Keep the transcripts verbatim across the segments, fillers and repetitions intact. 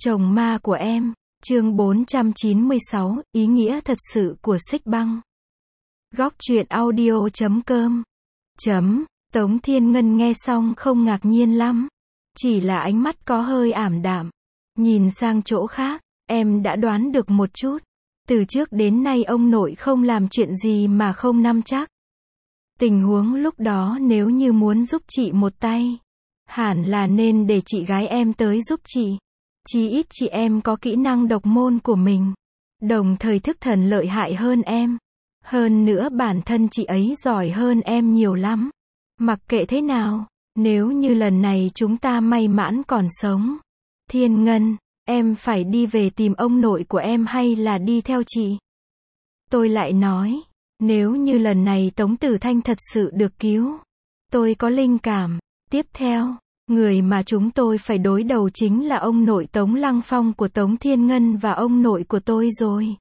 Chồng ma của em, chương bốn trăm chín mươi sáu, ý nghĩa thật sự của xích băng. Góc truyện audio chấm com. Chấm, Tống Thiên Ngân nghe xong không ngạc nhiên lắm. Chỉ là ánh mắt có hơi ảm đạm. Nhìn sang chỗ khác, em đã đoán được một chút. Từ trước đến nay ông nội không làm chuyện gì mà không nắm chắc. Tình huống lúc đó nếu như muốn giúp chị một tay, hẳn là nên để chị gái em tới giúp chị. Chí ít chị em có kỹ năng độc môn của mình. Đồng thời thức thần lợi hại hơn em. Hơn nữa bản thân chị ấy giỏi hơn em nhiều lắm. Mặc kệ thế nào, nếu như lần này chúng ta may mãn còn sống, Thiên Ngân, em phải đi về tìm ông nội của em hay là đi theo chị? Tôi lại nói, nếu như lần này Tống Tử Thanh thật sự được cứu, tôi có linh cảm, tiếp theo, người mà chúng tôi phải đối đầu chính là ông nội Tống Lăng Phong của Tống Thiên Ngân và ông nội của tôi rồi.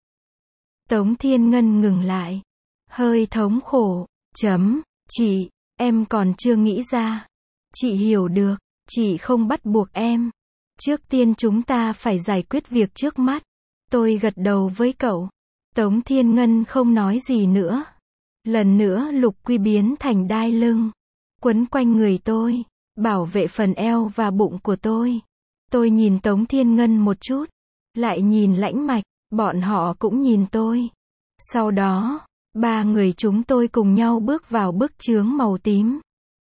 Tống Thiên Ngân ngừng lại, hơi thống khổ, chấm, chị, em còn chưa nghĩ ra. Chị hiểu được, chị không bắt buộc em. Trước tiên chúng ta phải giải quyết việc trước mắt. Tôi gật đầu với cậu. Tống Thiên Ngân không nói gì nữa. Lần nữa lục quy biến thành đai lưng, quấn quanh người tôi, bảo vệ phần eo và bụng của tôi. Tôi nhìn Tống Thiên Ngân một chút, lại nhìn Lãnh Mạch, bọn họ cũng nhìn tôi. Sau đó, ba người chúng tôi cùng nhau bước vào bức chướng màu tím.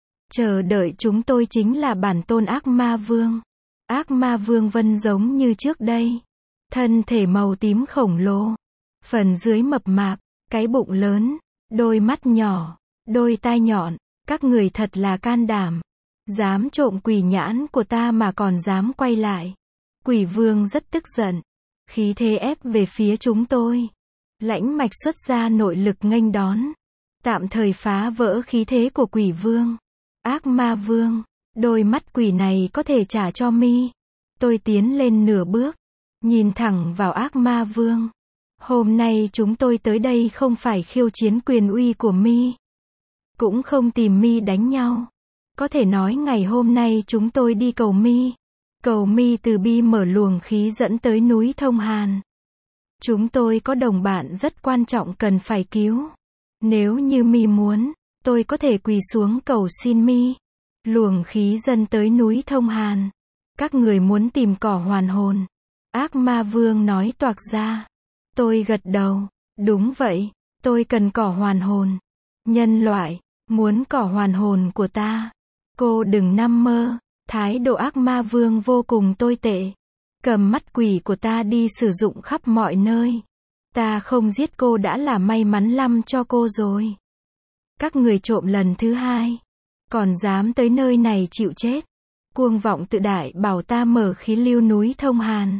Chờ đợi chúng tôi chính là bản tôn ác ma vương. Ác ma vương vân giống như trước đây. Thân thể màu tím khổng lồ. Phần dưới mập mạp, cái bụng lớn, đôi mắt nhỏ, đôi tai nhọn. Các người thật là can đảm. Dám trộm quỷ nhãn của ta mà còn dám quay lại. Quỷ vương rất tức giận. Khí thế ép về phía chúng tôi. Lãnh Mạch xuất ra nội lực nghênh đón. Tạm thời phá vỡ khí thế của quỷ vương. Ác ma vương, đôi mắt quỷ này có thể trả cho mi. Tôi tiến lên nửa bước, nhìn thẳng vào ác ma vương. Hôm nay chúng tôi tới đây không phải khiêu chiến quyền uy của mi, cũng không tìm mi đánh nhau. Có thể nói ngày hôm nay chúng tôi đi cầu mi. Cầu mi từ bi mở luồng khí dẫn tới núi Thông Hàn. Chúng tôi có đồng bạn rất quan trọng cần phải cứu. Nếu như mi muốn, tôi có thể quỳ xuống cầu xin mi. Luồng khí dẫn tới núi Thông Hàn. Các người muốn tìm cỏ hoàn hồn. Ác ma vương nói toạc ra. Tôi gật đầu. Đúng vậy, tôi cần cỏ hoàn hồn. Nhân loại, muốn cỏ hoàn hồn của ta. Cô đừng nằm mơ. Thái độ ác ma vương vô cùng tồi tệ. Cầm mắt quỷ của ta đi sử dụng khắp mọi nơi. Ta không giết cô đã là may mắn lắm cho cô rồi. Các người trộm lần thứ hai, còn dám tới nơi này chịu chết. Cuồng vọng tự đại bảo ta mở khí lưu núi Thông Hàn.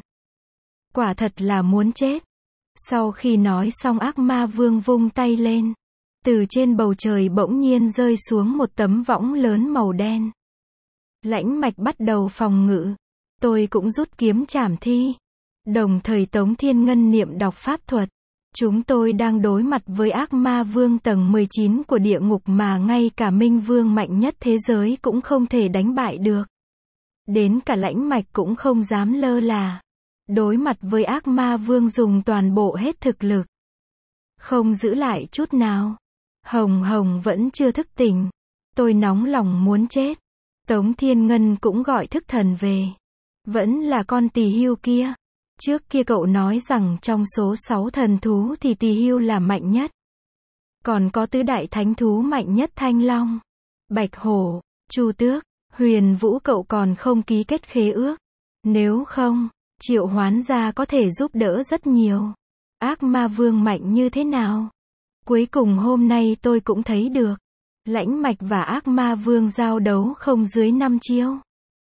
Quả thật là muốn chết. Sau khi nói xong ác ma vương vung tay lên. Từ trên bầu trời bỗng nhiên rơi xuống một tấm võng lớn màu đen. Lãnh Mạch bắt đầu phòng ngự. Tôi cũng rút kiếm trảm thi. Đồng thời Tống Thiên Ngân niệm đọc pháp thuật. Chúng tôi đang đối mặt với ác ma vương tầng mười chín của địa ngục mà ngay cả minh vương mạnh nhất thế giới cũng không thể đánh bại được. Đến cả Lãnh Mạch cũng không dám lơ là. Đối mặt với ác ma vương dùng toàn bộ hết thực lực. Không giữ lại chút nào. Hồng Hồng vẫn chưa thức tỉnh. Tôi nóng lòng muốn chết. Tống Thiên Ngân cũng gọi thức thần về. Vẫn là con tỳ hưu kia. Trước kia cậu nói rằng trong số sáu thần thú thì tỳ hưu là mạnh nhất. Còn có tứ đại thánh thú mạnh nhất Thanh Long, Bạch Hổ, Chu Tước, Huyền Vũ, cậu còn không ký kết khế ước. Nếu không, triệu hoán gia có thể giúp đỡ rất nhiều. Ác ma vương mạnh như thế nào? Cuối cùng hôm nay tôi cũng thấy được. Lãnh Mạch và ác ma vương giao đấu không dưới năm chiêu.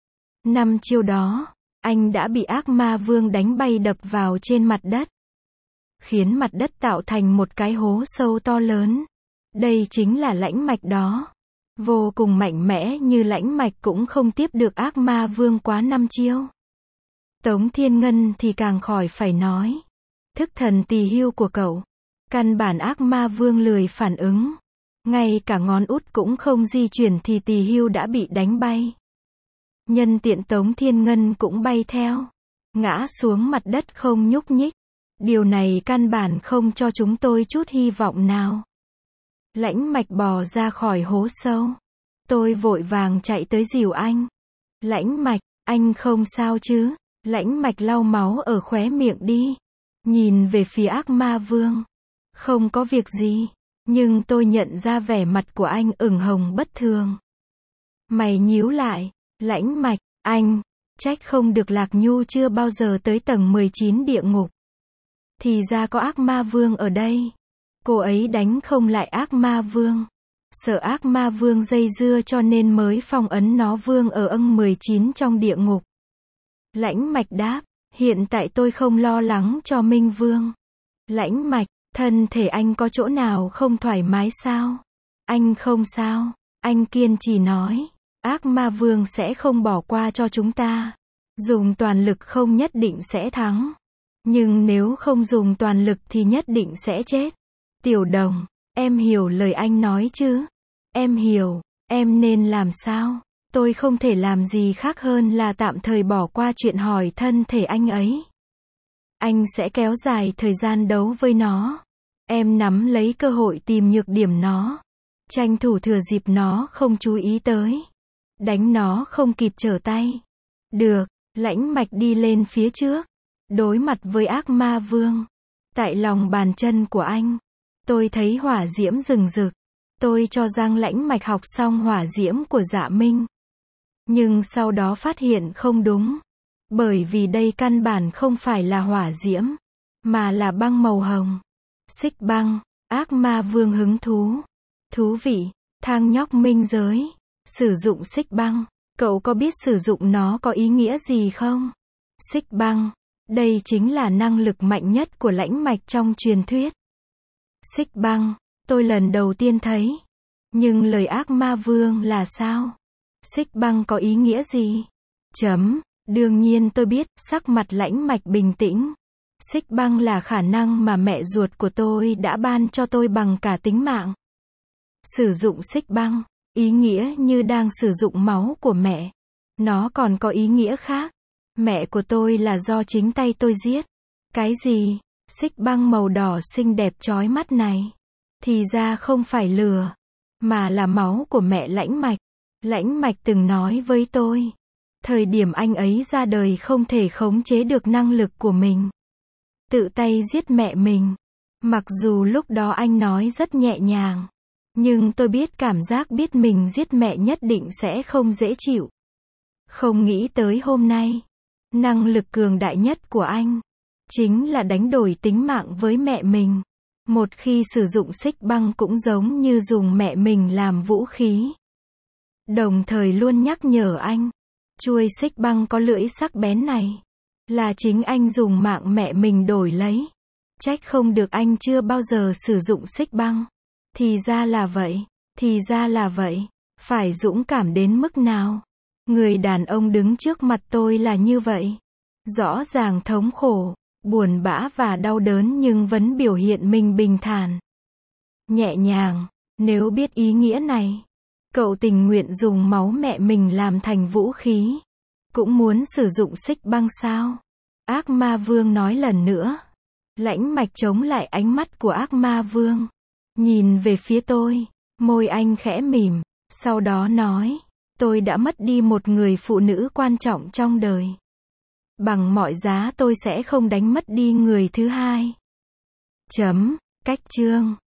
Năm chiêu đó, anh đã bị ác ma vương đánh bay đập vào trên mặt đất. Khiến mặt đất tạo thành một cái hố sâu to lớn. Đây chính là Lãnh Mạch đó. Vô cùng mạnh mẽ như Lãnh Mạch cũng không tiếp được ác ma vương quá năm chiêu. Tống Thiên Ngân thì càng khỏi phải nói. Thức thần tỳ hưu của cậu. Căn bản ác ma vương lười phản ứng. Ngay cả ngón út cũng không di chuyển thì tỳ hưu đã bị đánh bay. Nhân tiện Tống Thiên Ngân cũng bay theo. ngã xuống mặt đất không nhúc nhích. Điều này căn bản không cho chúng tôi chút hy vọng nào. Lãnh Mạch bò ra khỏi hố sâu. Tôi vội vàng chạy tới dìu anh. Lãnh Mạch, anh không sao chứ? Lãnh Mạch lau máu ở khóe miệng đi. Nhìn về phía ác ma vương. Không có việc gì. Nhưng tôi nhận ra vẻ mặt của anh ửng hồng bất thường. Mày nhíu lại. Lãnh Mạch, anh, trách không được Lạc Nhu chưa bao giờ tới tầng mười chín địa ngục. Thì ra có ác ma vương ở đây. Cô ấy đánh không lại ác ma vương. Sợ ác ma vương dây dưa cho nên mới phong ấn nó vương ở âng mười chín trong địa ngục. Lãnh Mạch đáp, hiện tại tôi không lo lắng cho Minh Vương. Lãnh Mạch, thân thể anh có chỗ nào không thoải mái sao? Anh không sao. Anh kiên trì nói, ác ma vương sẽ không bỏ qua cho chúng ta. Dùng toàn lực không nhất định sẽ thắng. Nhưng nếu không dùng toàn lực thì nhất định sẽ chết. Tiểu Đồng, em hiểu lời anh nói chứ? Em hiểu, em nên làm sao? Tôi không thể làm gì khác hơn là tạm thời bỏ qua chuyện hỏi thân thể anh ấy. Anh sẽ kéo dài thời gian đấu với nó. Em nắm lấy cơ hội tìm nhược điểm nó. Tranh thủ thừa dịp nó không chú ý tới. Đánh nó không kịp trở tay. Được, Lãnh Mạch đi lên phía trước. Đối mặt với ác ma vương. Tại lòng bàn chân của anh. Tôi thấy hỏa diễm rừng rực. Tôi cho rằng Lãnh Mạch học xong hỏa diễm của Dạ Minh. Nhưng sau đó phát hiện không đúng. Bởi vì đây căn bản không phải là hỏa diễm. Mà là băng màu hồng. Xích băng. Ác ma vương hứng thú. Thú vị. Thang nhóc minh giới. Sử dụng xích băng. Cậu có biết sử dụng nó có ý nghĩa gì không? Xích băng. Đây chính là năng lực mạnh nhất của Lãnh Mạch trong truyền thuyết. Xích băng. Tôi lần đầu tiên thấy. Nhưng lời ác ma vương là sao? Xích băng có ý nghĩa gì? Chấm. Đương nhiên tôi biết, sắc mặt Lãnh Mạch bình tĩnh. Xích băng là khả năng mà mẹ ruột của tôi đã ban cho tôi bằng cả tính mạng. Sử dụng xích băng, ý nghĩa như đang sử dụng máu của mẹ. Nó còn có ý nghĩa khác. Mẹ của tôi là do chính tay tôi giết. Cái gì? Xích băng màu đỏ xinh đẹp chói mắt này. Thì ra không phải lửa, mà là máu của mẹ Lãnh Mạch. Lãnh Mạch từng nói với tôi. Thời điểm anh ấy ra đời không thể khống chế được năng lực của mình. Tự tay giết mẹ mình. Mặc dù lúc đó anh nói rất nhẹ nhàng. Nhưng tôi biết cảm giác biết mình giết mẹ nhất định sẽ không dễ chịu. Không nghĩ tới hôm nay. Năng lực cường đại nhất của anh. Chính là đánh đổi tính mạng với mẹ mình. Một khi sử dụng xích băng cũng giống như dùng mẹ mình làm vũ khí. Đồng thời luôn nhắc nhở anh. Chuôi xích băng có lưỡi sắc bén này. Là chính anh dùng mạng mẹ mình đổi lấy. Trách không được anh chưa bao giờ sử dụng xích băng. Thì ra là vậy. Thì ra là vậy. Phải dũng cảm đến mức nào? Người đàn ông đứng trước mặt tôi là như vậy. Rõ ràng thống khổ, buồn bã và đau đớn nhưng vẫn biểu hiện mình bình thản. Nhẹ nhàng, nếu biết ý nghĩa này. Cậu tình nguyện dùng máu mẹ mình làm thành vũ khí. Cũng muốn sử dụng xích băng sao? Ác ma vương nói lần nữa. Lãnh Mạch chống lại ánh mắt của ác ma vương. Nhìn về phía tôi. Môi anh khẽ mỉm. Sau đó nói. Tôi đã mất đi một người phụ nữ quan trọng trong đời. Bằng mọi giá tôi sẽ không đánh mất đi người thứ hai. Chấm. Cách chương.